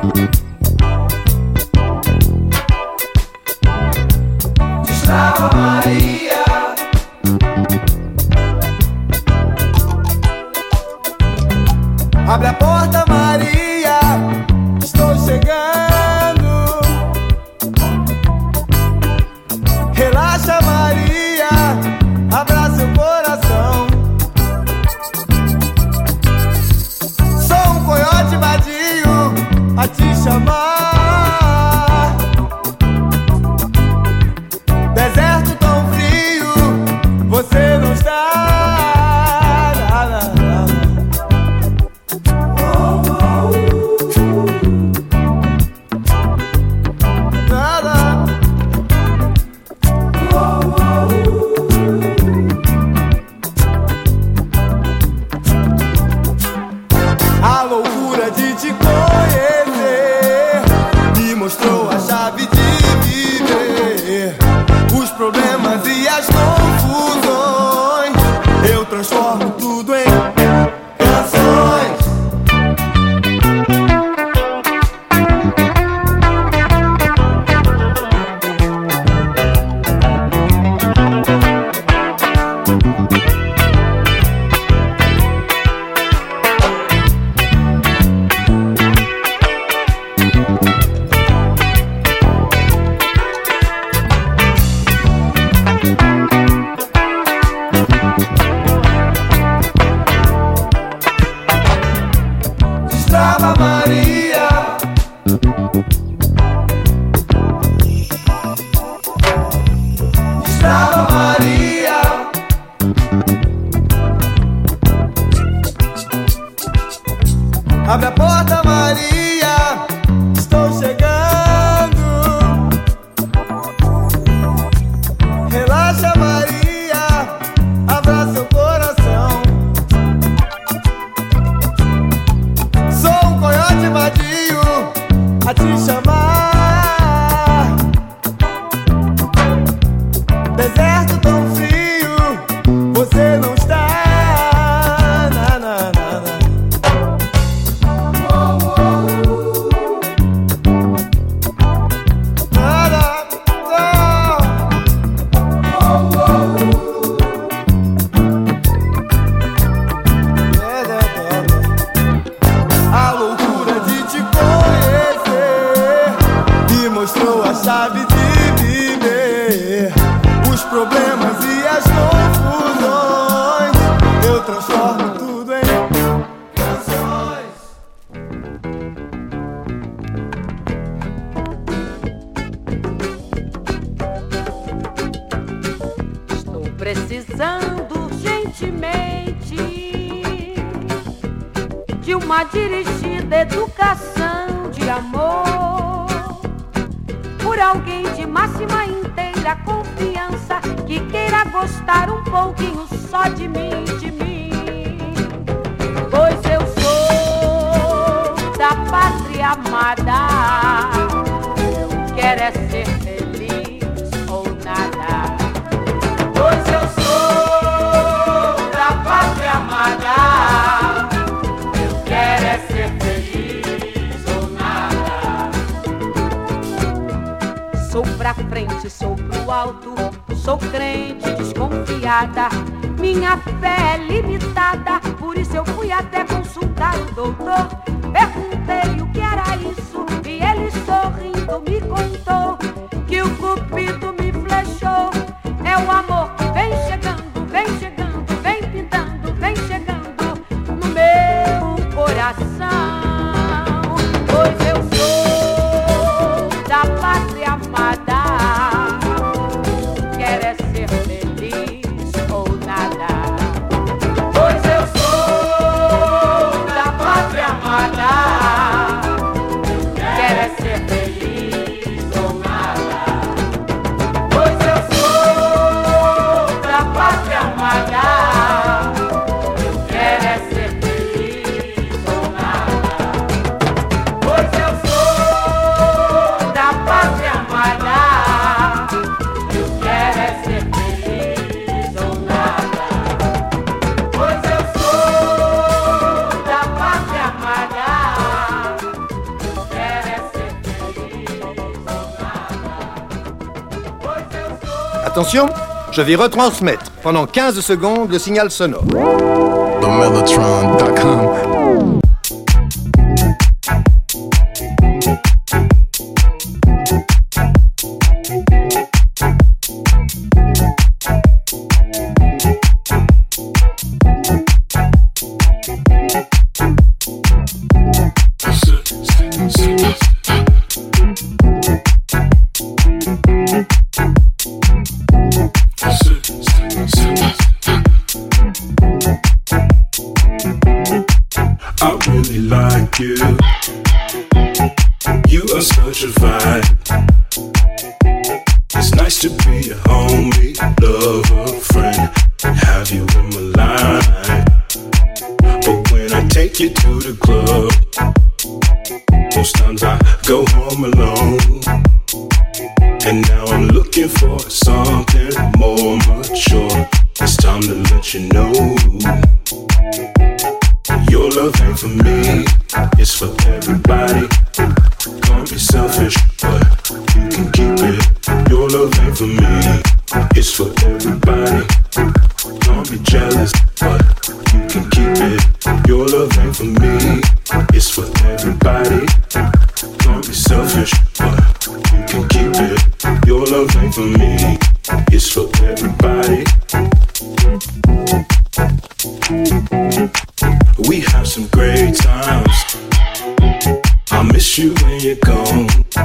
Destrava Maria. Abre a porta, Maria, estou chegando. Relaxa, Maria, abra seu coração. Sou um coiote vadio a te chamar. Deserto tão frio, você não está. A loucura de te conhecer me mostrou a chave de viver. Os problemas e as confusões eu transformo tudo em canções. Destrava Maria. Destrava Maria. Abre a porta, Maria, estou chegando. Relaxa, Maria, abra seu coração. Sou um coiote vadio a te chamar. Deserto tão frio, você não está. Na, na, na, na. A loucura de te conhecer me mostrou a chave de viver. Os problemas e as confusões eu transformo tudo em canções. Estou precisando urgentemente de uma dirigida educação de amor por alguém de máxima inteira confiança que queira gostar um pouquinho só de mim, de mim. Pois eu sou da pátria amada, quero é ser feliz ou nada. Pois eu sou da pátria amada, eu quero é ser feliz ou nada. Sou pra frente, sou pro alto, sou crente desconfiada. Minha fé é limitada, por isso eu fui até consultar o doutor. Perguntei o que era isso e ele sorrindo me contou que o cupido me flechou. É o amor que vem chegando, vem pintando, vem chegando no meu coração. Pois eu sou da pátria amada, quero é ser feliz ou nada. Pois eu sou da pátria amada, quero é ser feliz ou nada. Pois eu sou da pátria amada, quero é ser feliz ou nada. Pois eu sou da pátria amada, quero é ser feliz ou nada. Pois eu sou da pátria amada, quero Attention, je vais retransmettre pendant 15 secondes le signal sonore. TheMellotron.com. I really like you. You are such a vibe. It's nice to be a homie, lover, friend, have you in my life. But when I take you to the club, most times I go home alone. And now I'm looking for something more mature. It's time to let you know your love ain't for me, it's for everybody. Can't be selfish, but you can keep it. Your love ain't for me, it's for everybody. Don't be jealous, but you can keep it. Your love ain't for me, it's for everybody. Don't be selfish, but you can keep it. Your love ain't for me, it's for everybody. We have some great times. I miss you when you're gone.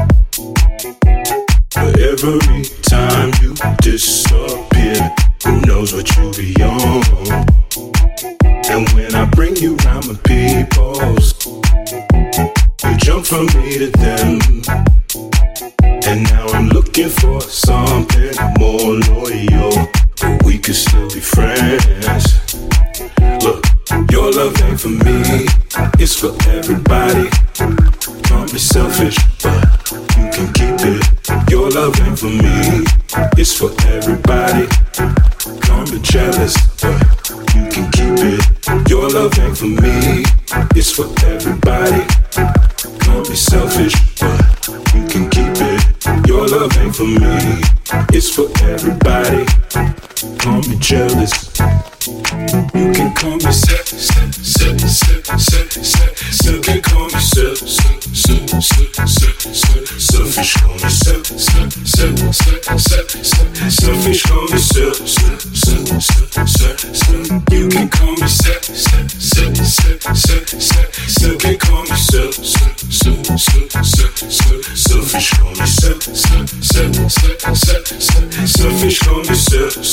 But every time you disappear, who knows what you'll be on. And when I bring you round my peoples, you jump from me to them. And now I'm looking for something more loyal, but we could still be friends. Look, your love ain't for me, it's for everybody. Don't be selfish, but you can keep it. Your love ain't for me, it's for everybody. Don't be jealous, but you can keep it. Your love ain't for me, it's for everybody. Don't be selfish, but you can keep it. Your love ain't for me, it's for everybody. Don't be jealous. You can call me selfish. You can call me selfish. Selfish, call me selfish. Selfish, call me selfish. You can call me selfish. You can call me selfish. Selfish, call me selfish. Selfish, call me selfish.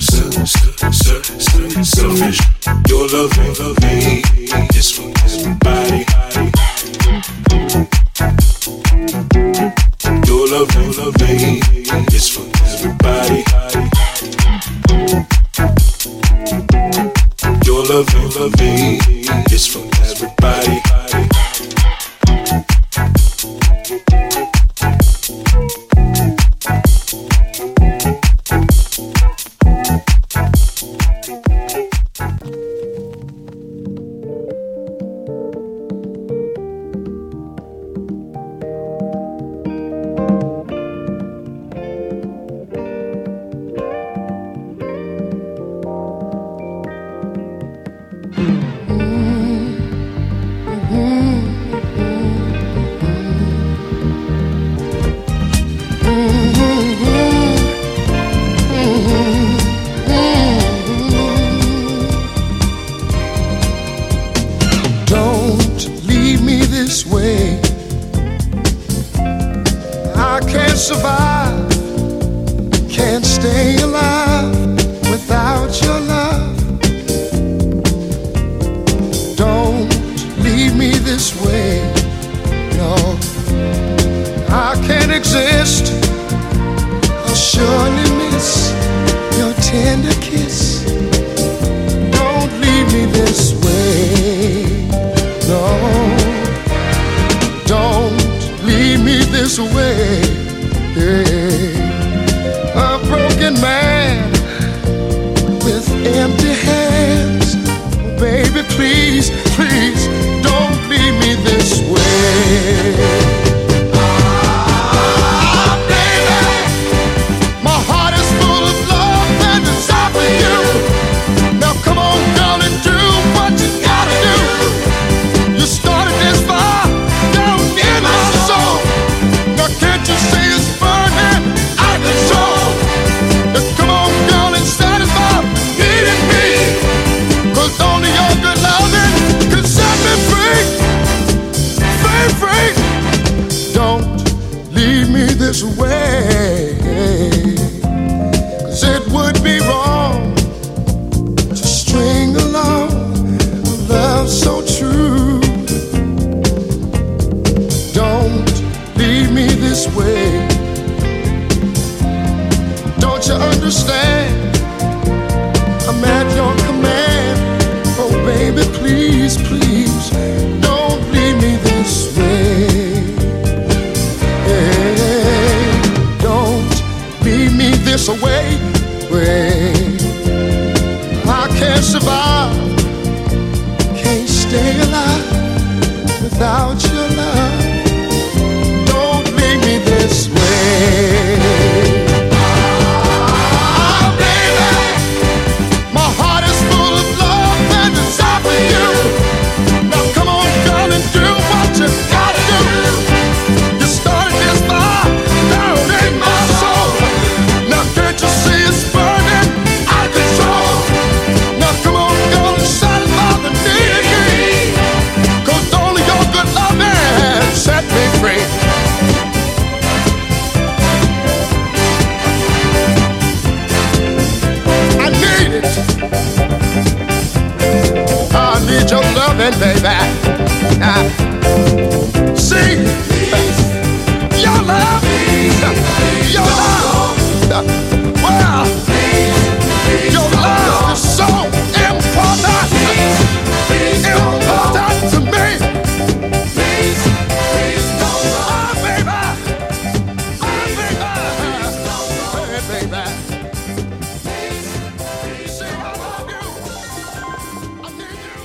Selfish, your love ain't for me, it's for everybody. Your love ain't for me, it's for everybody. Your love ain't for me, it's for everybody. My heart is full of this way, 'cause it would be wrong to string along a love so true. Don't leave me this way. Don't you understand? I'm at your command. Oh baby, please, please, don't leave me this way. Hey, don't leave me this way. I can't survive, can't stay alive without your love. Don't leave me this way. Your loving, baby. See, your love, your love. Well, your love is so important, important to me. Oh, baby, hey, baby. See, I love you. I need you.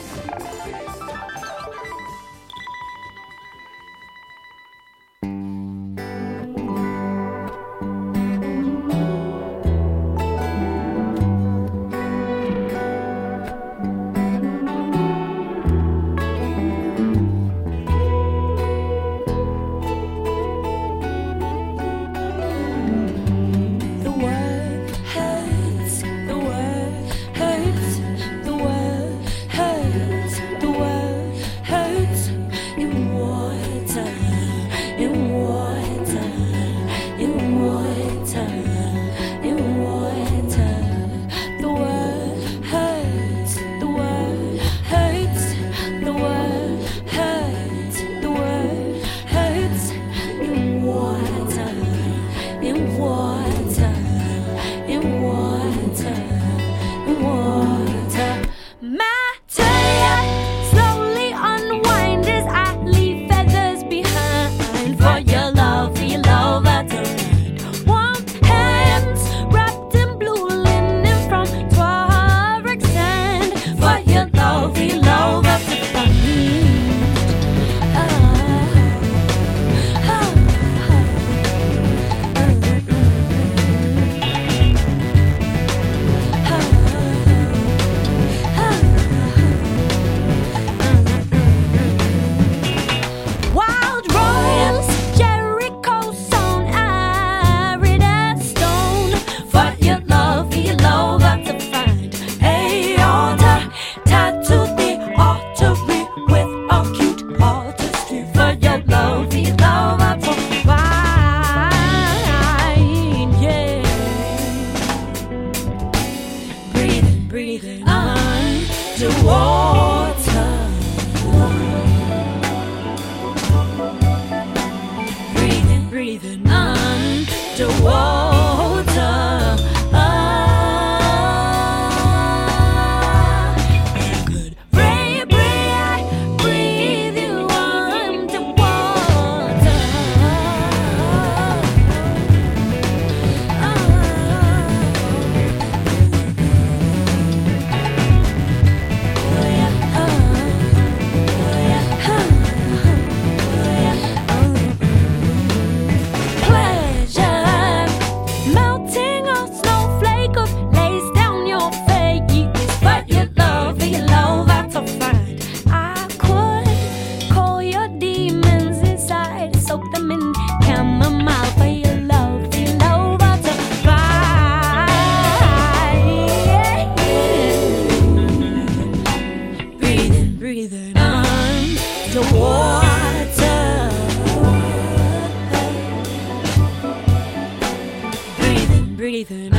bathing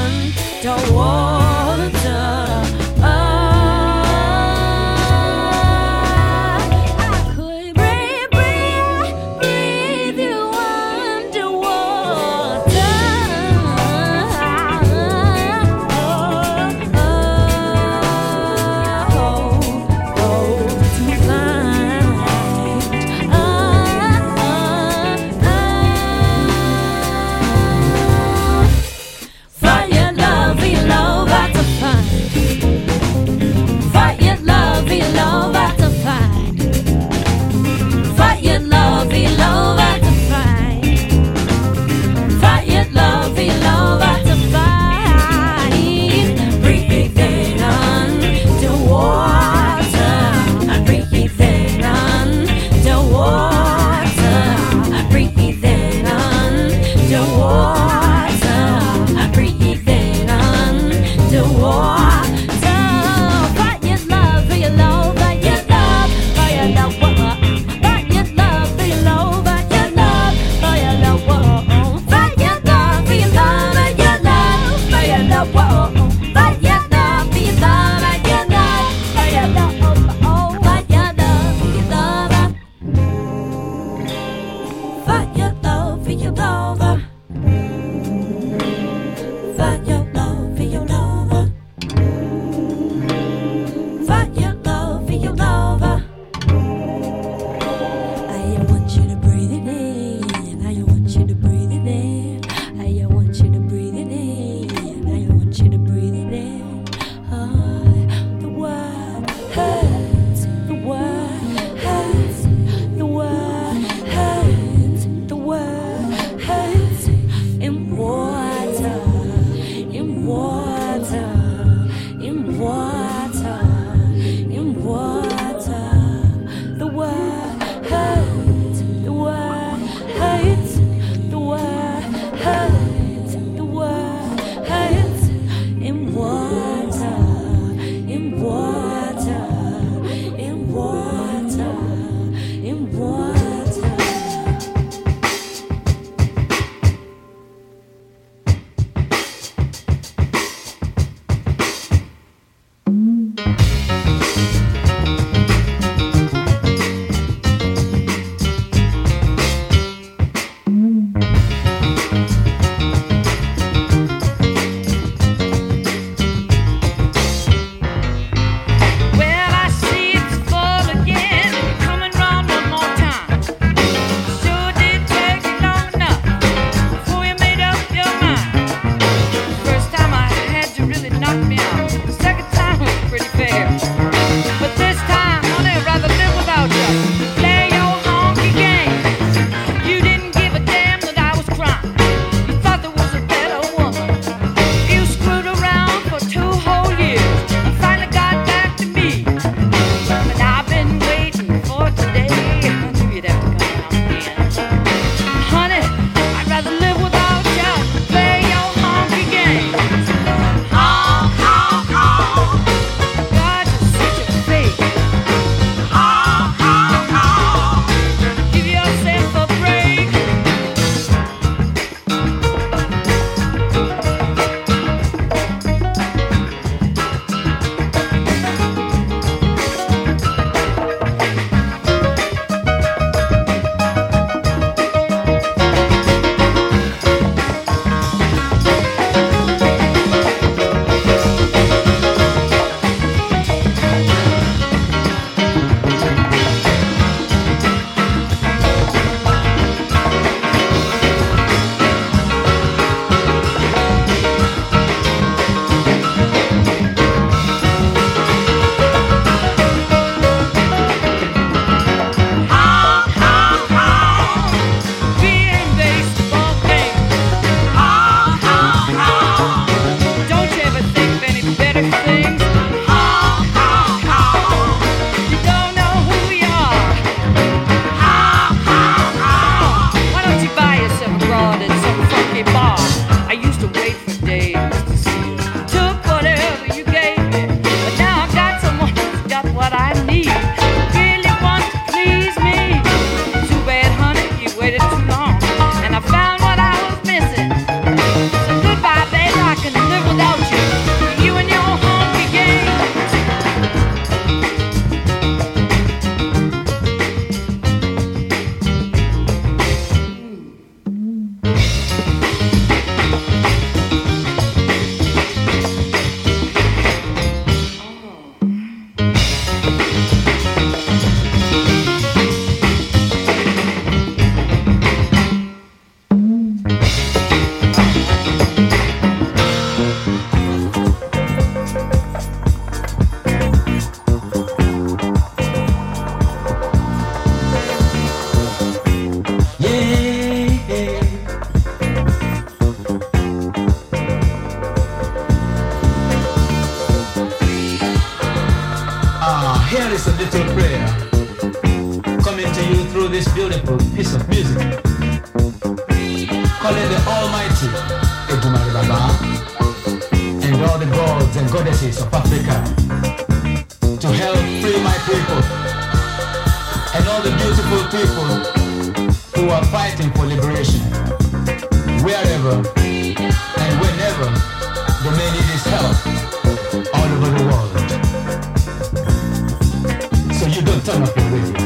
underwater. Fire, love, love. calling the Almighty Edumare Baba and all the gods and goddesses of Africa to help free my people and all the beautiful people who are fighting for liberation, wherever and whenever they may need his help all over the world. So you don't turn off your radio.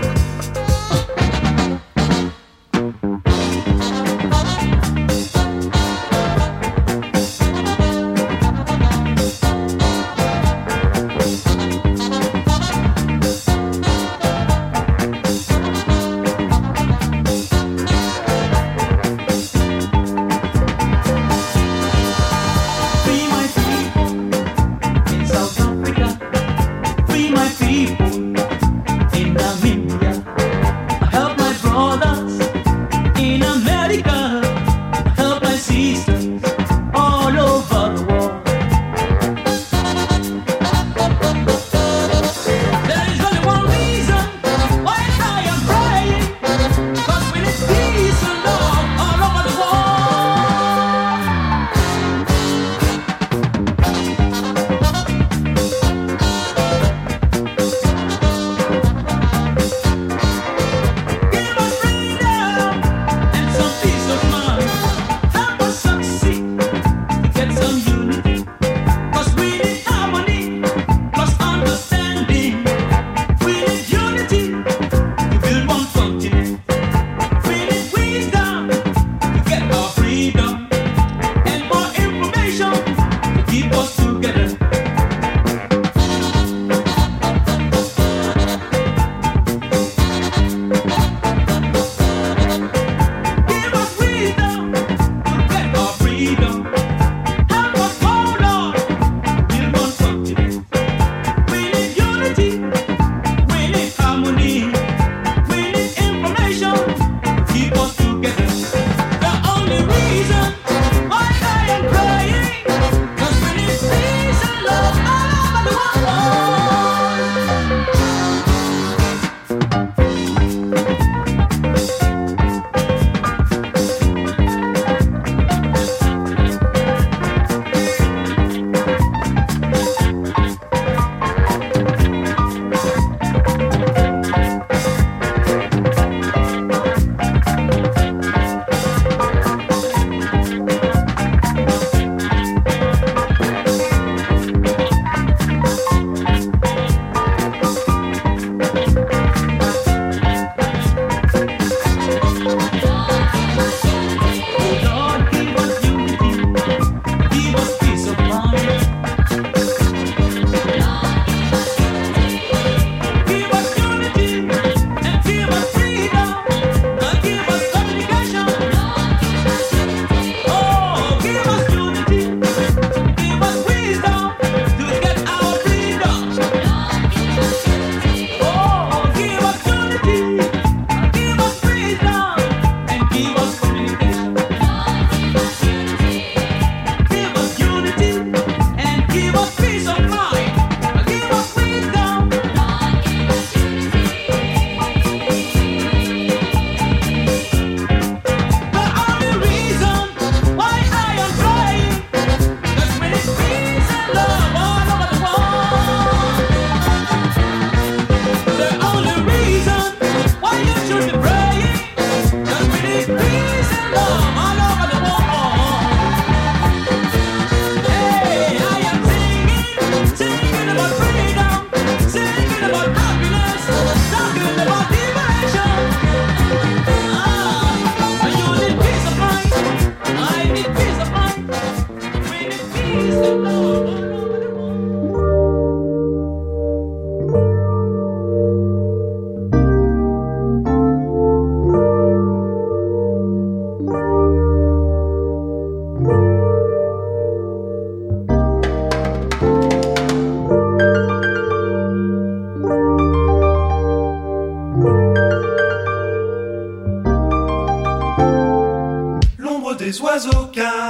des oiseaux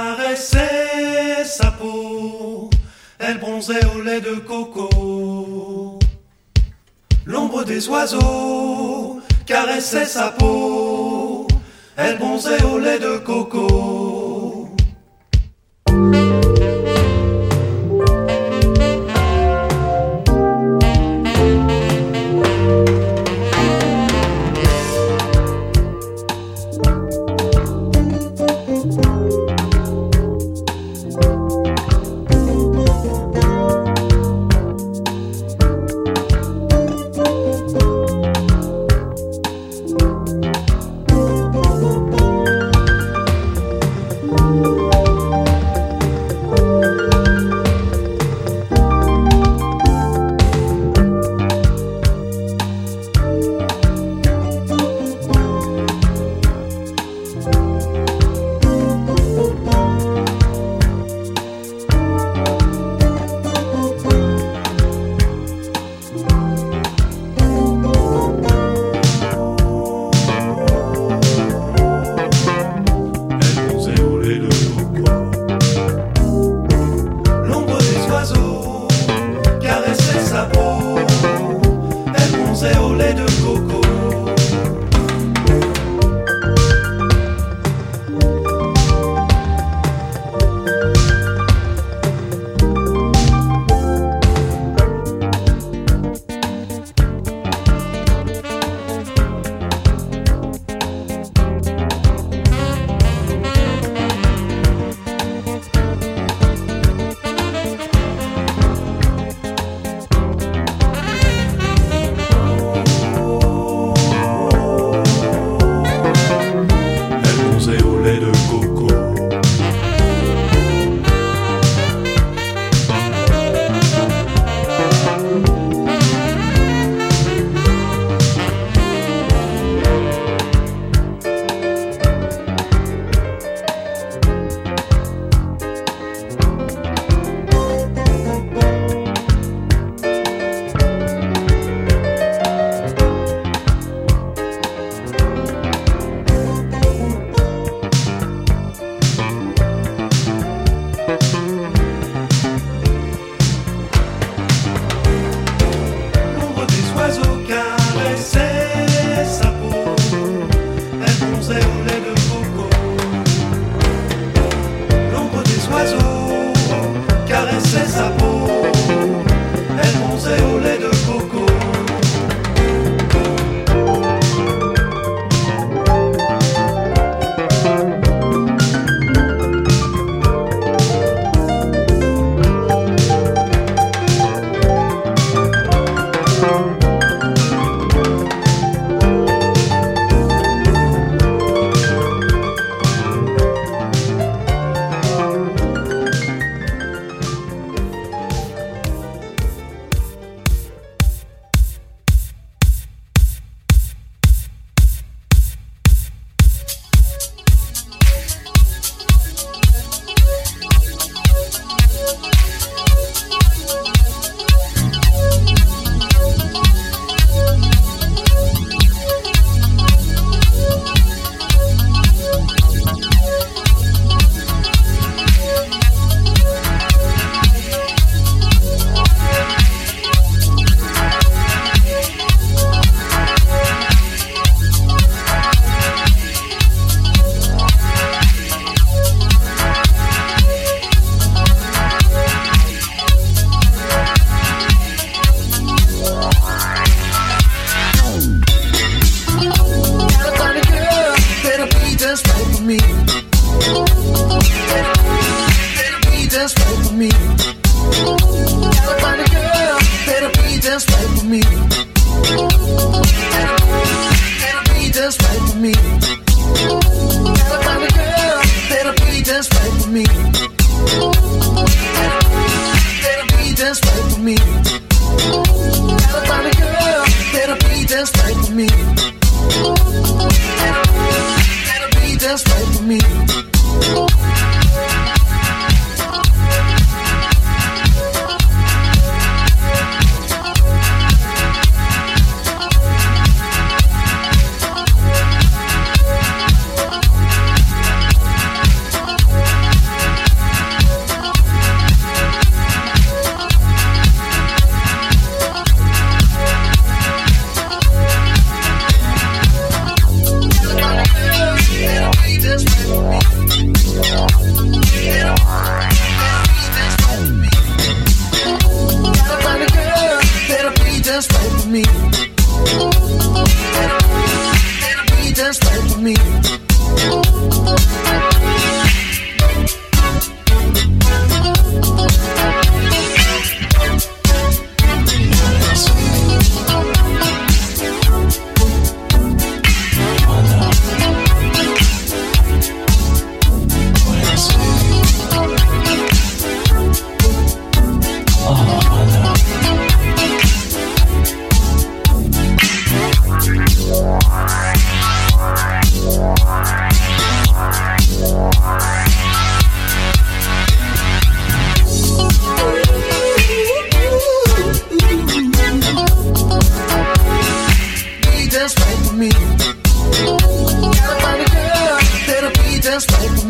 caressaient sa peau, elle bronzait au lait de coco. L'ombre des oiseaux caressait sa peau, elle bronzait au lait de coco.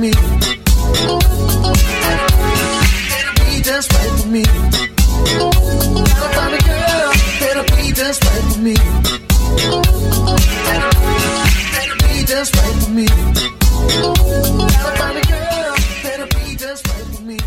me. That'll be just right for me. Gotta find a girl that'll be just right for me. That'll be just right for me. Gotta find a girl that'll be just right for me.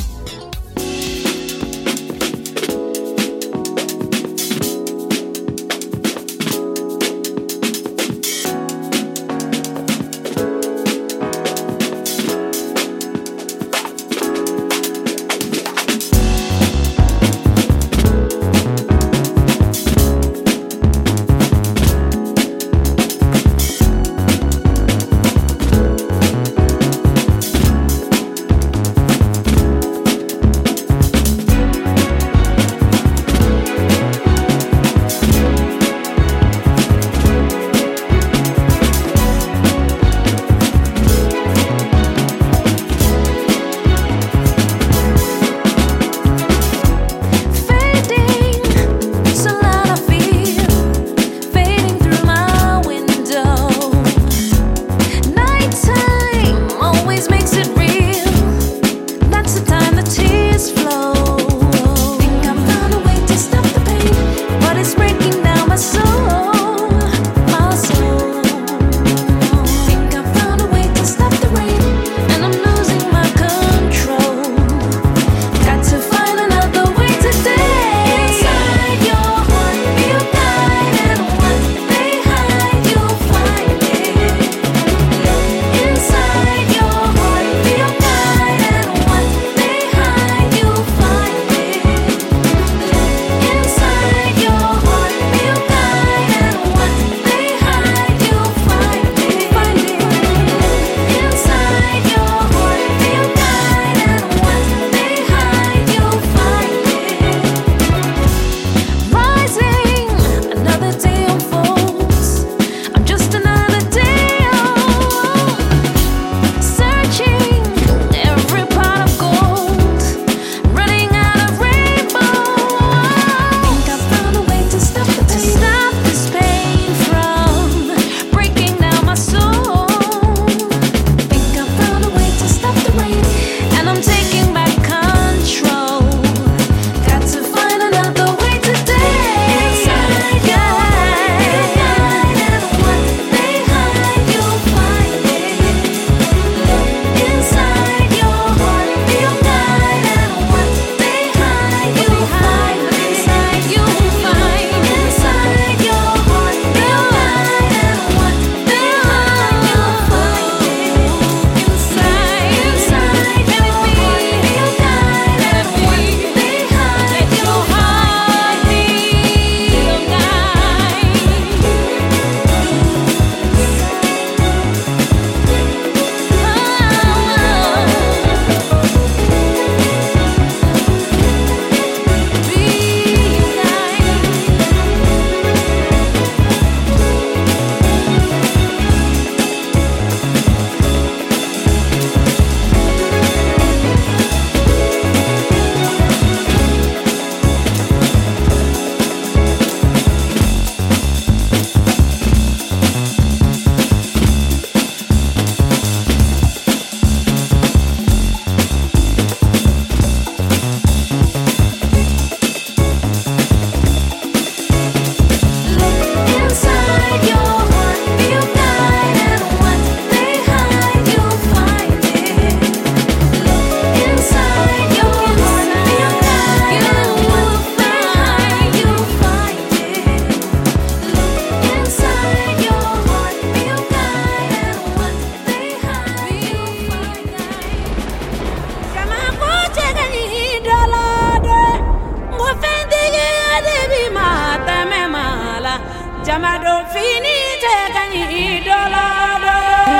Jamado fini te kani idolado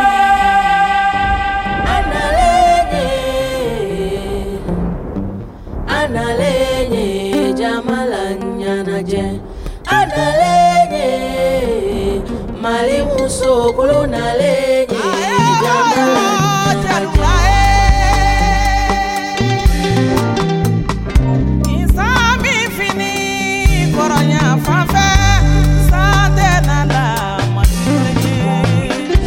analenye jamalanyana je analenye mali muso kolonalenye jamalanyana je Isami fini koronya fafe sante nala matunye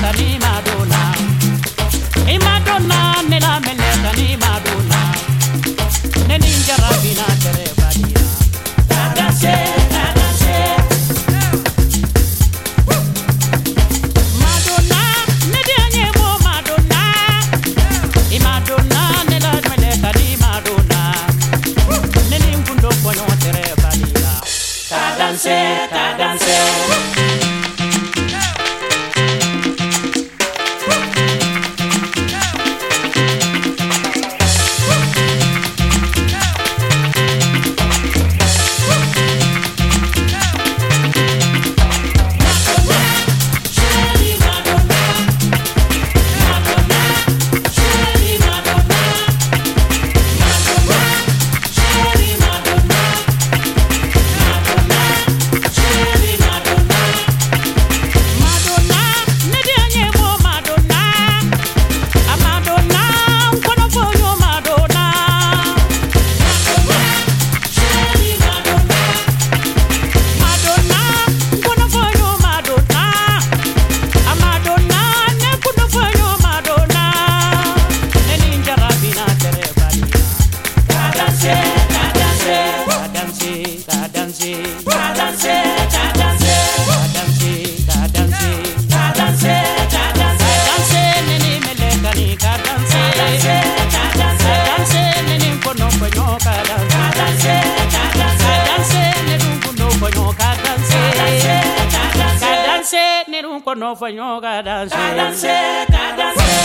meleka ni Madonna. E Madonna nella meleka ni Madonna. Ne ninja rabina tere badia. Kadanse, kadanse. Madonna, ne dianye mo Madonna. E Madonna nella meleka ni Madonna. Ne ningundo ponyo tere badia. Kadanse, kadanse. No fue no cadanse, cadanse, cadanse.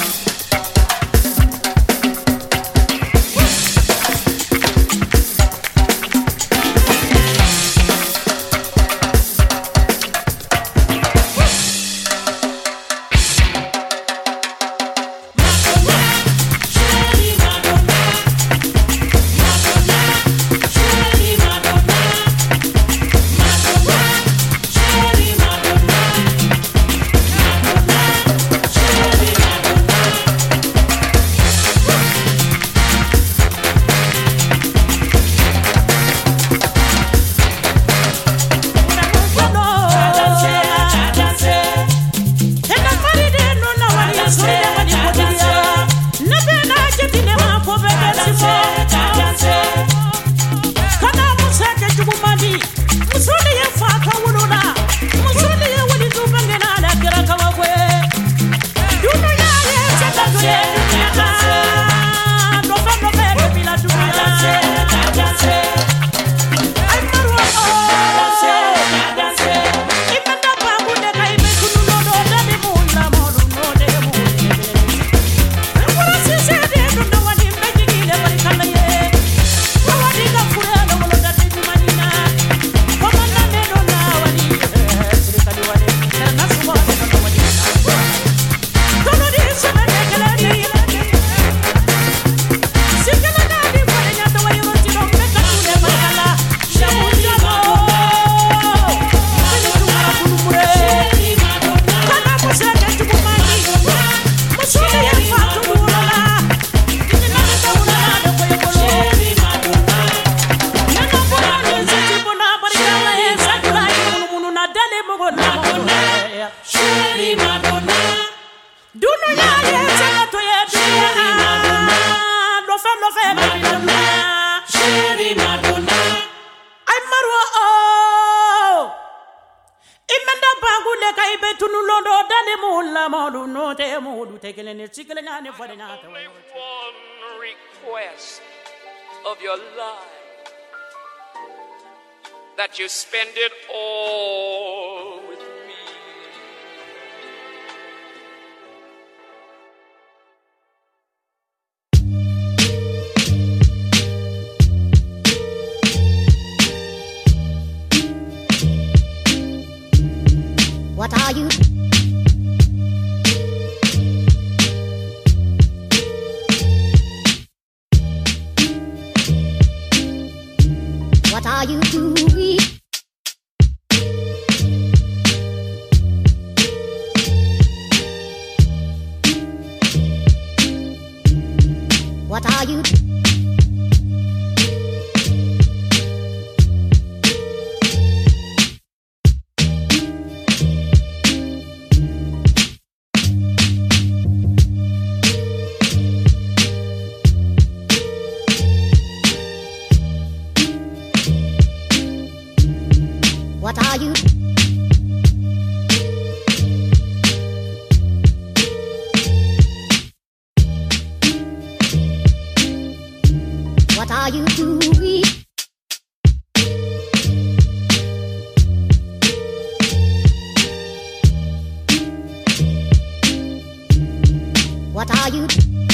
One request of your life, that you spend it all with me. What are you? What are you doing? What are you? are you doing? What are you?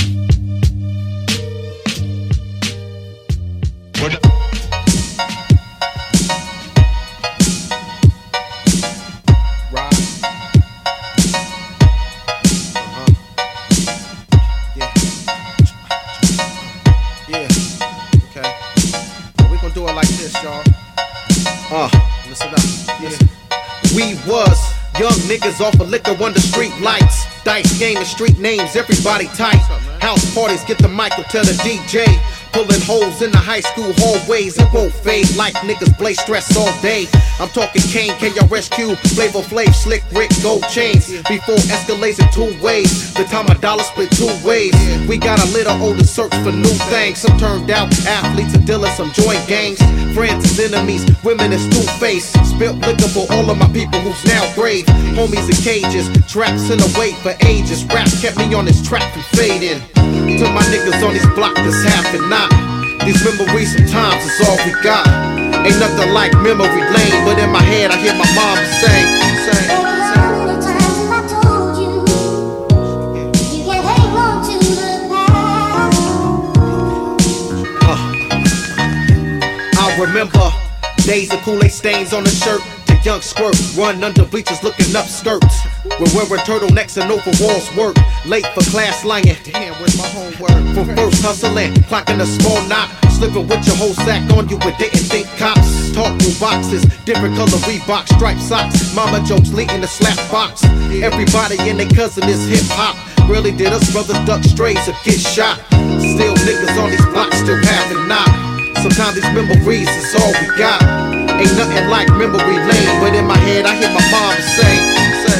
Listen up. Yeah. We was young niggas off of liquor under street lights. Dice game and street names, everybody tight. House parties, get the mic or tell the DJ. Pulling holes in the high school hallways, it won't fade like niggas blaze stress all day. I'm talking Kane, KRSQ, Flavor Flav, Slick Rick, gold chains. Before escalates in 2 ways, the time a dollar split 2 ways. We got a little older, search for new things. Some turned out athletes and dealers, some joint gangs. Friends is enemies, women is two-faced. Spilt liquor for all of my people who's now grave. Homies in cages, traps in the wait for ages. Rap kept me on this track from fading. To my niggas on this block that's half and not. These memories sometimes is all we got. Ain't nothing like memory lane, but in my head I hear my mom say. I remember days of Kool-Aid stains on the shirt. Young squirt, run under bleachers looking up skirts. We're wearing turtlenecks and overalls work. Late for class lying. Damn, where's my homework? From first hustling, clocking a small knot. Slipping with your whole sack on you but didn't think cops. Talk through boxes, different color Reebok, striped socks. Mama jokes leading the slap box. Everybody and their cousin is hip hop. Really did us brothers duck strays or get shot. Still niggas on these blocks still having knock. Sometimes these memories is all we got. Ain't nothing like memory lane, but in my head I hear my mom say.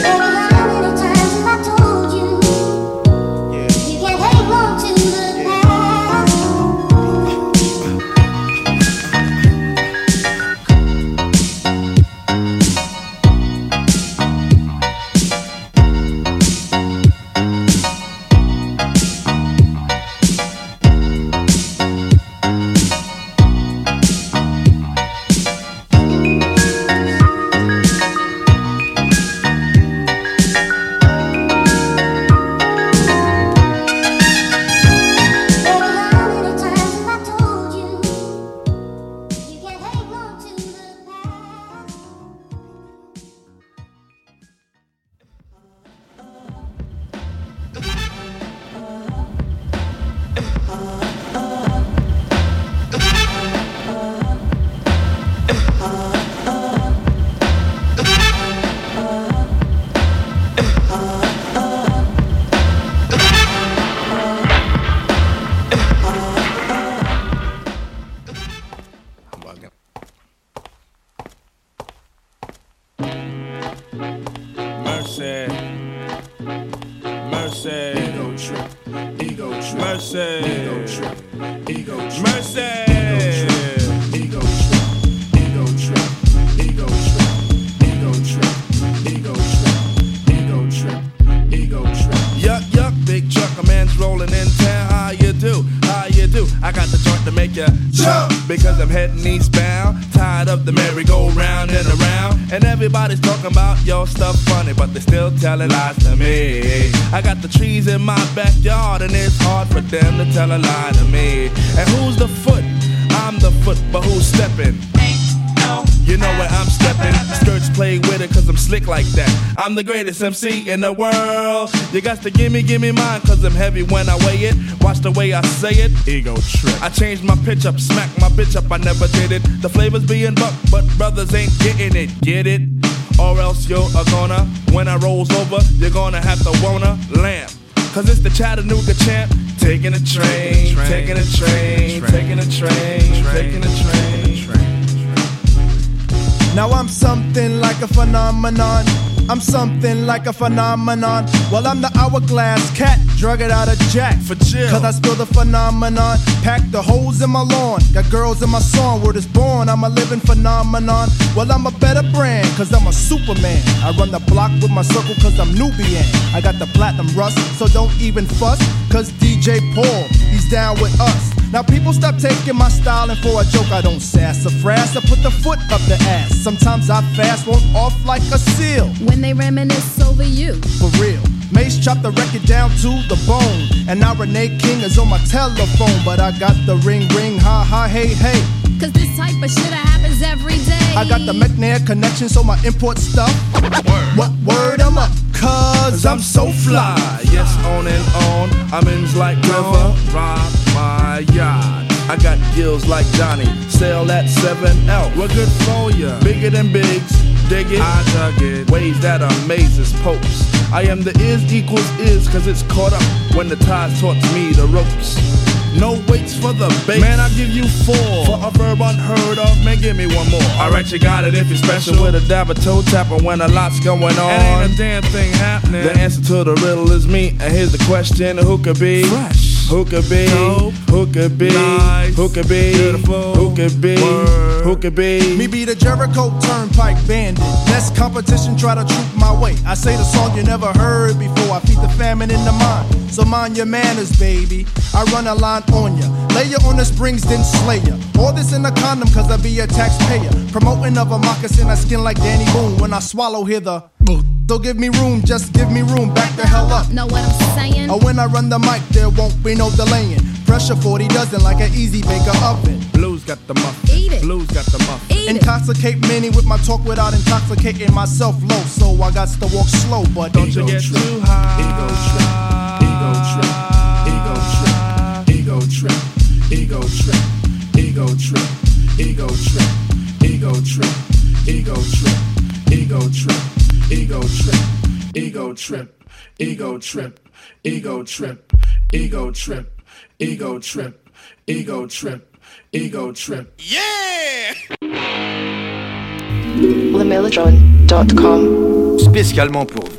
Because I'm heading eastbound, tired of the merry-go-round and around. And everybody's talking about your stuff funny, but they still telling lies to me. I got the trees in my backyard and it's hard for them to tell a lie to me. And who's the foot? I'm the foot, but who's stepping? You know where I'm stepping. Skirts play with it cause I'm slick like that. I'm the greatest MC in the world. You got to give me mine cause I'm heavy when I weigh it. Watch the way I say it. Ego trip. I changed my pitch up, smack my bitch up, I never did it. The flavor's being bucked, but brothers ain't getting it. Get it? Or else you're a goner. When I rolls over, you're gonna have to wanna lamp. Cause it's the Chattanooga champ. Taking a train, taking a train, taking a train, taking a train. Now I'm something like a phenomenon. I'm something like a phenomenon. Well, I'm the hourglass cat, drug it out of Jack. For chill. Cause I spill the phenomenon. Pack the holes in my lawn. Got girls in my song. Word is born, I'm a living phenomenon. Well, I'm a better brand, cause I'm a Superman. I run the block with my circle cause I'm Nubian. I got the platinum rust, so don't even fuss. Cause DJ Paul, he's down with us. Now people stop taking my style and for a joke I don't sass or frass. I put the foot up the ass. Sometimes I fast, won't off like a seal. When they reminisce over you. For real. Mace chopped the record down to the bone. And now Renee King is on my telephone. But I got the ring, ha ha, hey, hey. Cause this type of shit happens every day. I got the McNair connection, so my import stuff. What word am I? Cause I'm so fly. Yes, on and on. I'm in like river. Rock my yacht. I got gills like Johnny. Sail that 7L. We're good for ya. Bigger than bigs. Dig it. I dug it. Ways that amazes popes. I am the is equals is, cause it's caught up when the tide taught me the ropes. No waits for the bass. Man, I'll give you 4 for a verb unheard of. Man, give me one more. Alright, you got it if you're special. With a dab of toe tapper when a lot's going on. And ain't a damn thing happening. The answer to the riddle is me. And here's the question: who could be fresh? Who could be? Dope. Who could be? Nice. Who could be? Beautiful. Who could be? Word. Who could be? Me be the Jericho Turnpike Bandit. Less competition, try to troop my way. I say the song you never heard before. I feed the famine in the mind. So mind your manners, baby. I run a line on ya. Lay ya on the springs, then slay ya. All this in a condom, cause I be a taxpayer. Promoting of a moccasin, I skin like Danny Boone. When I swallow, hear the don't give me room, just give me room. Back the hell up. Know what I'm saying? Or when I run the mic, there won't be no delaying. Pressure 40 dozen like an easy baker oven. Blues got the muffin. Eat it. Blues got the muffin. Eat Intoxicate many with my talk without intoxicating myself low. So I got to walk slow, but don't you get too high. Ego trip. Ego trip. Ego trip. Ego trip. Ego trip. Ego trip. Ego trip. Ego trip. Ego trip. Ego trip. Ego trip. Ego trip. Ego trip. Ego trip. Ego trip. Ego trip. Yeah! LeMellotron.com. Spécialement pour vous.